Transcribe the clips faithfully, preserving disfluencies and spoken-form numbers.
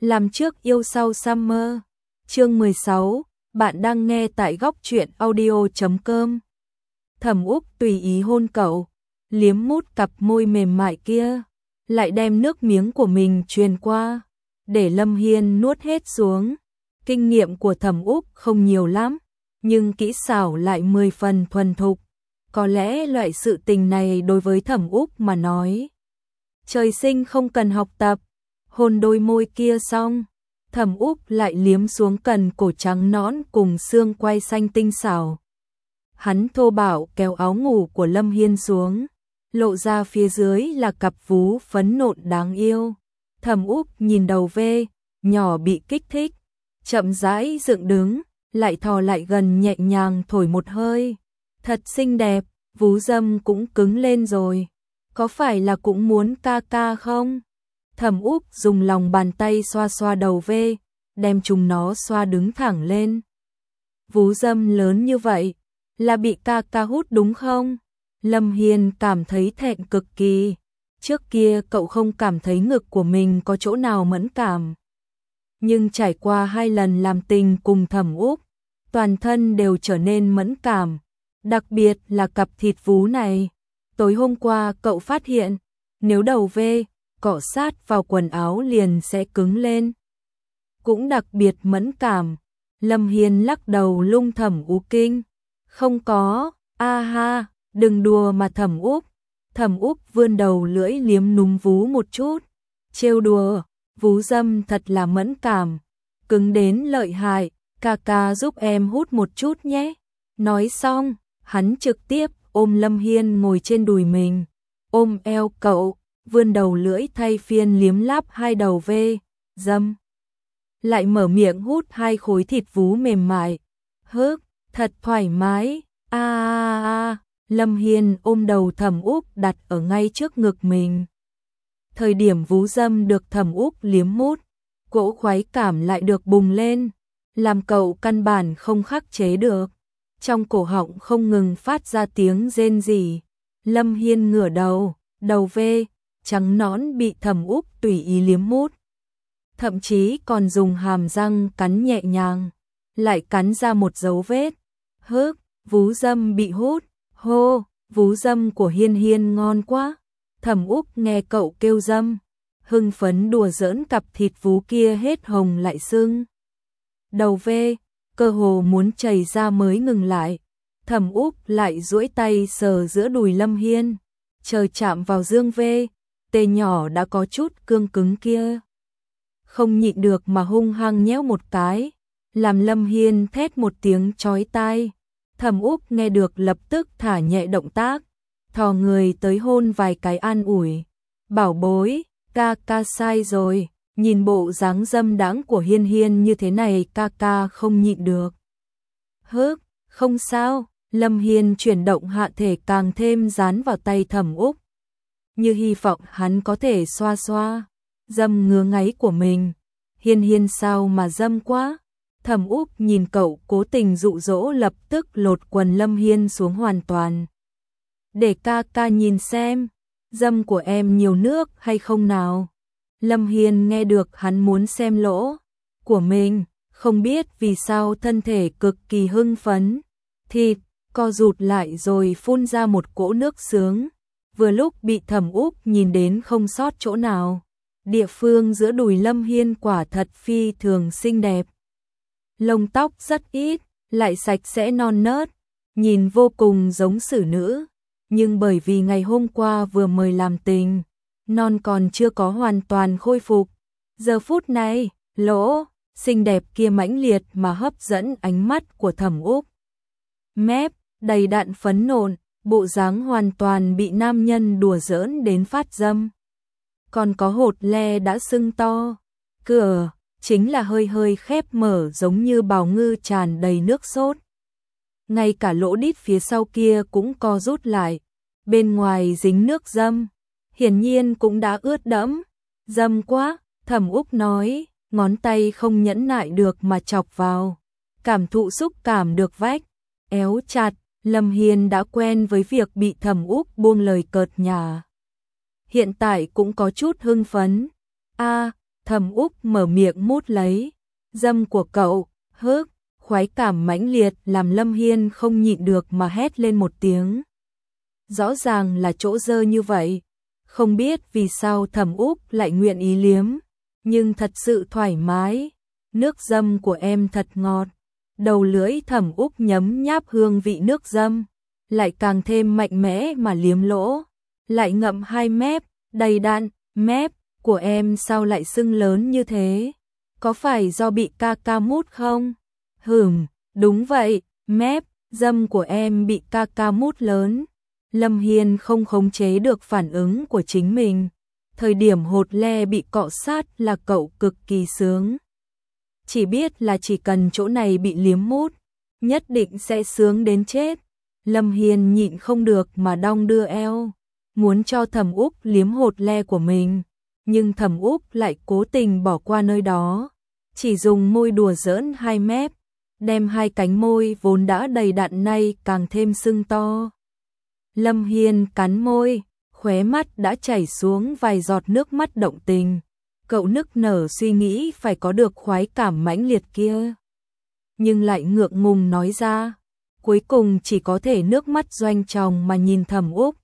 Làm trước yêu sau Summer. Chương mười sáu, bạn đang nghe tại góc truyện audio chấm com. Thẩm Úc tùy ý hôn cậu, liếm mút cặp môi mềm mại kia, lại đem nước miếng của mình truyền qua, để Lâm Hiên nuốt hết xuống. Kinh nghiệm của Thẩm Úc không nhiều lắm, nhưng kỹ xảo lại mười phần thuần thục. Có lẽ loại sự tình này đối với Thẩm Úc mà nói, trời sinh không cần học tập. Hôn đôi môi kia xong, Thẩm Úc lại liếm xuống cần cổ trắng nõn cùng xương quai xanh tinh xảo. Hắn thô bạo kéo áo ngủ của Lâm Hiên xuống, lộ ra phía dưới là cặp vú phấn nộn đáng yêu. Thẩm Úc nhìn đầu vê, nhỏ bị kích thích, chậm rãi dựng đứng, lại thò lại gần nhẹ nhàng thổi một hơi. Thật xinh đẹp, vú dâm cũng cứng lên rồi. Có phải là cũng muốn ca ca không? Thẩm Úc dùng lòng bàn tay xoa xoa đầu vê, đem chúng nó xoa đứng thẳng lên. Vú dâm lớn như vậy, là bị ca ca hút đúng không? Lâm Hiên cảm thấy thẹn cực kỳ. Trước kia cậu không cảm thấy ngực của mình có chỗ nào mẫn cảm. Nhưng trải qua hai lần làm tình cùng Thẩm Úc, toàn thân đều trở nên mẫn cảm. Đặc biệt là cặp thịt vú này. Tối hôm qua cậu phát hiện, nếu đầu vê cọ sát vào quần áo liền sẽ cứng lên. Cũng đặc biệt mẫn cảm. Lâm Hiên lắc đầu lung Thẩm Úc kinh. Không có, a ha, đừng đùa mà Thẩm Úc. Thẩm Úc vươn đầu lưỡi liếm núm vú một chút. Trêu đùa, vú dâm thật là mẫn cảm. Cứng đến lợi hại, ca ca giúp em hút một chút nhé. Nói xong, hắn trực tiếp ôm Lâm Hiên ngồi trên đùi mình. Ôm eo cậu, vươn đầu lưỡi thay phiên liếm láp hai đầu vê, dâm. Lại mở miệng hút hai khối thịt vú mềm mại. Hức, thật thoải mái, a a a. Lâm Hiên ôm đầu Thẩm Úc đặt ở ngay trước ngực mình. Thời điểm vú dâm được Thẩm Úc liếm mút, cỗ khoái cảm lại được bùng lên, làm cậu căn bản không khắc chế được. Trong cổ họng không ngừng phát ra tiếng rên rỉ. Lâm Hiên ngửa đầu, đầu vê trắng nõn bị Thẩm Úc tùy ý liếm mút. Thậm chí còn dùng hàm răng cắn nhẹ nhàng, lại cắn ra một dấu vết. Hức, vú dâm bị hút. Hô, vú dâm của Hiên Hiên ngon quá. Thẩm Úc nghe cậu kêu dâm, hưng phấn đùa giỡn cặp thịt vú kia hết hồng lại sưng. Đầu vê, cơ hồ muốn chảy ra mới ngừng lại. Thẩm Úc lại duỗi tay sờ giữa đùi Lâm Hiên, chờ chạm vào dương vê, tê nhỏ đã có chút cương cứng kia. Không nhịn được mà hung hăng nhéo một cái, làm Lâm Hiên thét một tiếng chói tai. Thẩm Úc nghe được lập tức thả nhẹ động tác, thò người tới hôn vài cái an ủi. Bảo bối, ca ca sai rồi, nhìn bộ dáng dâm đãng của Hiên Hiên như thế này ca ca không nhịn được. Hức, không sao. Lâm Hiên chuyển động hạ thể càng thêm dán vào tay Thẩm Úc, như hy vọng hắn có thể xoa xoa dâm ngứa ngáy của mình. Hiên Hiên sao mà dâm quá. Thẩm Úc nhìn cậu cố tình dụ dỗ, lập tức lột quần Lâm Hiên xuống hoàn toàn. Để ca ca nhìn xem, dâm của em nhiều nước hay không nào. Lâm Hiên nghe được hắn muốn xem lỗ của mình, không biết vì sao thân thể cực kỳ hưng phấn. Thịt co rụt lại rồi phun ra một cỗ nước sướng, vừa lúc bị Thẩm Úc nhìn đến không sót chỗ nào. Địa phương giữa đùi Lâm Hiên quả thật phi thường xinh đẹp. Lông tóc rất ít, lại sạch sẽ non nớt, nhìn vô cùng giống xử nữ. Nhưng bởi vì ngày hôm qua vừa mới làm tình, non còn chưa có hoàn toàn khôi phục. Giờ phút này, lỗ xinh đẹp kia mãnh liệt mà hấp dẫn ánh mắt của Thẩm Úc. Mép đầy đặn phấn nộn, bộ dáng hoàn toàn bị nam nhân đùa giỡn đến phát dâm. Còn có hột le đã sưng to, cửa chính là hơi hơi khép mở giống như bào ngư tràn đầy nước sốt. Ngay cả lỗ đít phía sau kia cũng co rút lại, bên ngoài dính nước dâm, hiển nhiên cũng đã ướt đẫm. Dâm quá, Thẩm Úc nói, ngón tay không nhẫn nại được mà chọc vào, cảm thụ xúc cảm được vách éo chặt. Lâm Hiên đã quen với việc bị Thẩm Úc buông lời cợt nhả, hiện tại cũng có chút hưng phấn. A, Thẩm Úc mở miệng mút lấy dâm của cậu, hớt, khoái cảm mãnh liệt làm Lâm Hiên không nhịn được mà hét lên một tiếng. Rõ ràng là chỗ dơ như vậy, không biết vì sao Thẩm Úc lại nguyện ý liếm, nhưng thật sự thoải mái, nước dâm của em thật ngọt. Đầu lưỡi Thẩm Úc nhấm nháp hương vị nước dâm, lại càng thêm mạnh mẽ mà liếm lỗ, lại ngậm hai mép, đầy đặn, mép của em sao lại sưng lớn như thế? Có phải do bị ca ca mút không? Hửm, đúng vậy, mép, dâm của em bị ca ca mút lớn. Lâm Hiên không khống chế được phản ứng của chính mình. Thời điểm hột le bị cọ sát là cậu cực kỳ sướng. Chỉ biết là chỉ cần chỗ này bị liếm mút, nhất định sẽ sướng đến chết. Lâm Hiên nhịn không được mà đong đưa eo, muốn cho Thẩm Úc liếm hột le của mình, nhưng Thẩm Úc lại cố tình bỏ qua nơi đó, chỉ dùng môi đùa giỡn hai mép, đem hai cánh môi vốn đã đầy đặn nay càng thêm sưng to. Lâm Hiên cắn môi, khóe mắt đã chảy xuống vài giọt nước mắt động tình. Cậu nức nở suy nghĩ phải có được khoái cảm mãnh liệt kia, nhưng lại ngượng ngùng nói ra, cuối cùng chỉ có thể nước mắt doanh tròng mà nhìn Thẩm Úc.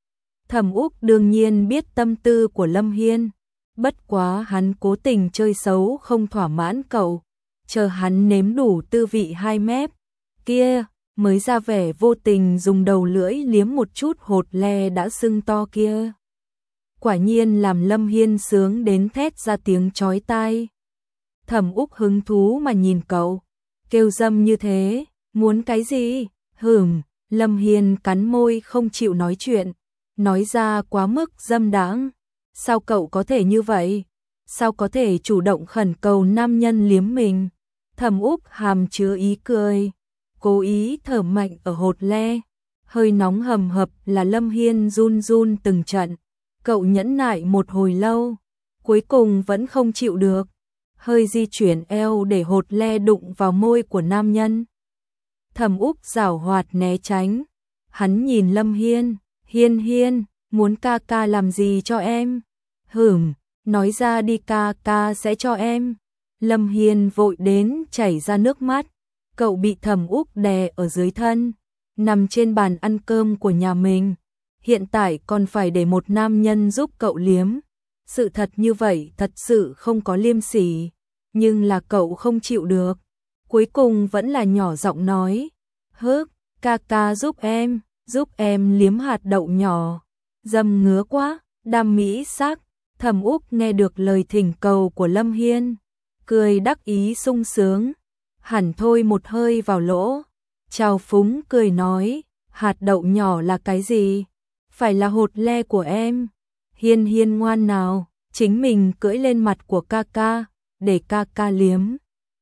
Thẩm Úc đương nhiên biết tâm tư của Lâm Hiên, bất quá hắn cố tình chơi xấu không thỏa mãn cậu, chờ hắn nếm đủ tư vị hai mép kia, mới ra vẻ vô tình dùng đầu lưỡi liếm một chút hột le đã sưng to kia. Quả nhiên làm Lâm Hiên sướng đến thét ra tiếng chói tai. Thẩm Úc hứng thú mà nhìn cậu, kêu dâm như thế, muốn cái gì? Hửm, Lâm Hiên cắn môi không chịu nói chuyện, nói ra quá mức dâm đáng. Sao cậu có thể như vậy? Sao có thể chủ động khẩn cầu nam nhân liếm mình? Thẩm Úc hàm chứa ý cười, cố ý thở mạnh ở hột le, hơi nóng hầm hập là Lâm Hiên run run từng trận. Cậu nhẫn nại một hồi lâu, cuối cùng vẫn không chịu được, hơi di chuyển eo để hột le đụng vào môi của nam nhân. Thẩm Úc giảo hoạt né tránh, hắn nhìn Lâm Hiên, Hiên Hiên, muốn ca ca làm gì cho em? Hửm, nói ra đi ca ca sẽ cho em. Lâm Hiên vội đến chảy ra nước mắt, cậu bị Thẩm Úc đè ở dưới thân, nằm trên bàn ăn cơm của nhà mình. Hiện tại còn phải để một nam nhân giúp cậu liếm. Sự thật như vậy thật sự không có liêm sỉ, nhưng là cậu không chịu được. Cuối cùng vẫn là nhỏ giọng nói, hớt, ca ca giúp em, giúp em liếm hạt đậu nhỏ. Dâm ngứa quá, đam mỹ sắc. Thẩm Úc nghe được lời thỉnh cầu của Lâm Hiên, cười đắc ý sung sướng, hẳn thôi một hơi vào lỗ, chào phúng cười nói, hạt đậu nhỏ là cái gì? Phải là hột le của em. Hiên Hiên ngoan nào, chính mình cưỡi lên mặt của ca ca, để ca ca liếm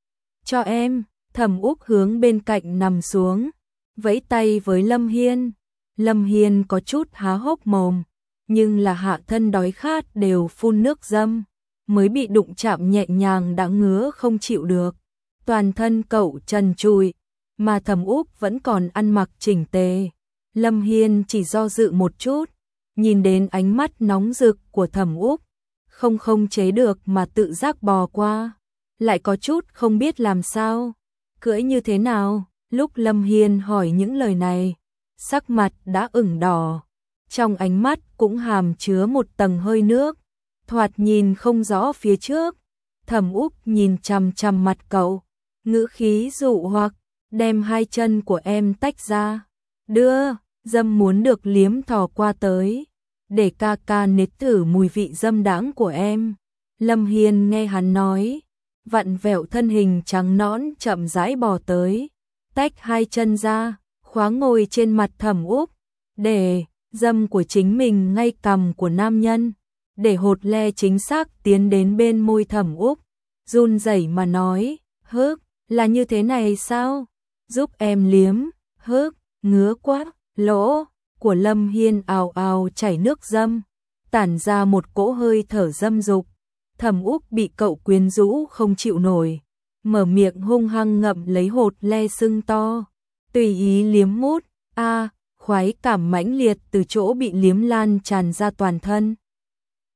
cho em. Thẩm Úc hướng bên cạnh nằm xuống, vẫy tay với Lâm Hiên. Lâm Hiên có chút há hốc mồm, nhưng là hạ thân đói khát đều phun nước dâm, mới bị đụng chạm nhẹ nhàng đã ngứa không chịu được. Toàn thân cậu trần trụi, mà Thẩm Úc vẫn còn ăn mặc chỉnh tề. Lâm Hiên chỉ do dự một chút, nhìn đến ánh mắt nóng rực của Thẩm Úc, không không chế được mà tự giác bò qua, lại có chút không biết làm sao, cưỡi như thế nào. Lúc Lâm Hiên hỏi những lời này, sắc mặt đã ửng đỏ, trong ánh mắt cũng hàm chứa một tầng hơi nước, thoạt nhìn không rõ phía trước. Thẩm Úc nhìn chằm chằm mặt cậu, ngữ khí dụ hoặc, đem hai chân của em tách ra, đưa, dâm muốn được liếm thò qua tới, để ca ca nếm thử mùi vị dâm đãng của em. Lâm Hiên nghe hắn nói, vặn vẹo thân hình trắng nõn chậm rãi bò tới, tách hai chân ra, khóa ngồi trên mặt Thẩm Úc, để dâm của chính mình ngay cằm của nam nhân, để hột le chính xác tiến đến bên môi Thẩm Úc, run rẩy mà nói, hớt, là như thế này sao? Giúp em liếm, hớt, ngứa quá. Lỗ của Lâm Hiên ào ào chảy nước dâm, tản ra một cỗ hơi thở dâm dục. Thẩm Úc bị cậu quyến rũ không chịu nổi, mở miệng hung hăng ngậm lấy hột le sưng to, tùy ý liếm mút. A, khoái cảm mãnh liệt từ chỗ bị liếm lan tràn ra toàn thân.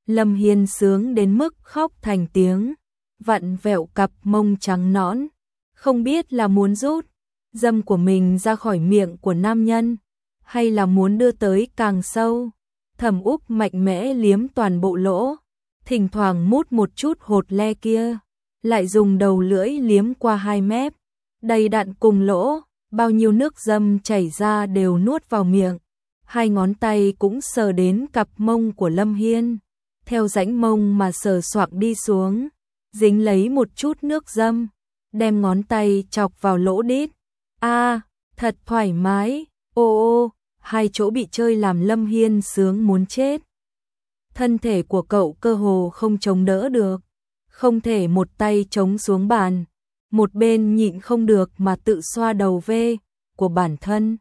Lâm Hiên sướng đến mức khóc thành tiếng, vặn vẹo cặp mông trắng nõn, không biết là muốn rút dâm của mình ra khỏi miệng của nam nhân, hay là muốn đưa tới càng sâu. Thẩm Úc mạnh mẽ liếm toàn bộ lỗ, thỉnh thoảng mút một chút hột le kia, lại dùng đầu lưỡi liếm qua hai mép, đầy đặn cùng lỗ, bao nhiêu nước dâm chảy ra đều nuốt vào miệng. Hai ngón tay cũng sờ đến cặp mông của Lâm Hiên, theo rãnh mông mà sờ soạng đi xuống, dính lấy một chút nước dâm, đem ngón tay chọc vào lỗ đít. A, thật thoải mái, ô ô, hai chỗ bị chơi làm Lâm Hiên sướng muốn chết. Thân thể của cậu cơ hồ không chống đỡ được, không thể một tay chống xuống bàn, một bên nhịn không được mà tự xoa đầu vê của bản thân.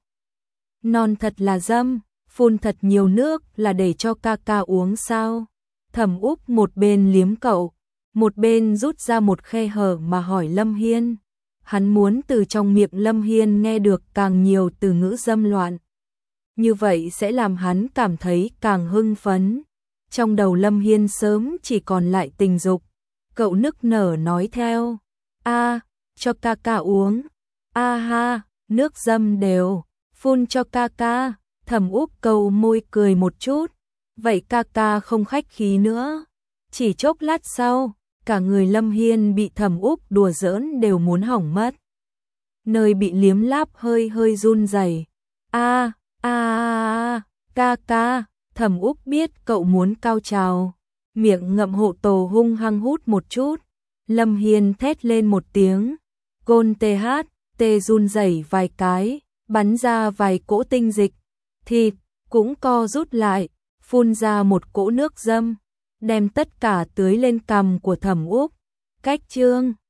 Non thật là dâm, phun thật nhiều nước là để cho ca ca uống sao? Thẩm Úc một bên liếm cậu, một bên rút ra một khe hở mà hỏi Lâm Hiên. Hắn muốn từ trong miệng Lâm Hiên nghe được càng nhiều từ ngữ dâm loạn. Như vậy sẽ làm hắn cảm thấy càng hưng phấn. Trong đầu Lâm Hiên sớm chỉ còn lại tình dục. Cậu nức nở nói theo. A, cho ca ca uống. A ha, nước dâm đều. Phun cho ca ca. Thẩm Úc cầu môi cười một chút. Vậy ca ca không khách khí nữa. Chỉ chốc lát sau, cả người Lâm Hiên bị Thẩm Úc đùa giỡn đều muốn hỏng mất. Nơi bị liếm láp hơi hơi run rẩy. A, a a, ca ca, Thẩm Úc biết cậu muốn cao trào, miệng ngậm hộ tổ hung hăng hút một chút. Lâm Hiên thét lên một tiếng, gôn tê hát, tê run rẩy vài cái, bắn ra vài cỗ tinh dịch, thịt cũng co rút lại, phun ra một cỗ nước dâm, đem tất cả tưới lên cằm của Thẩm Úc. Cách chương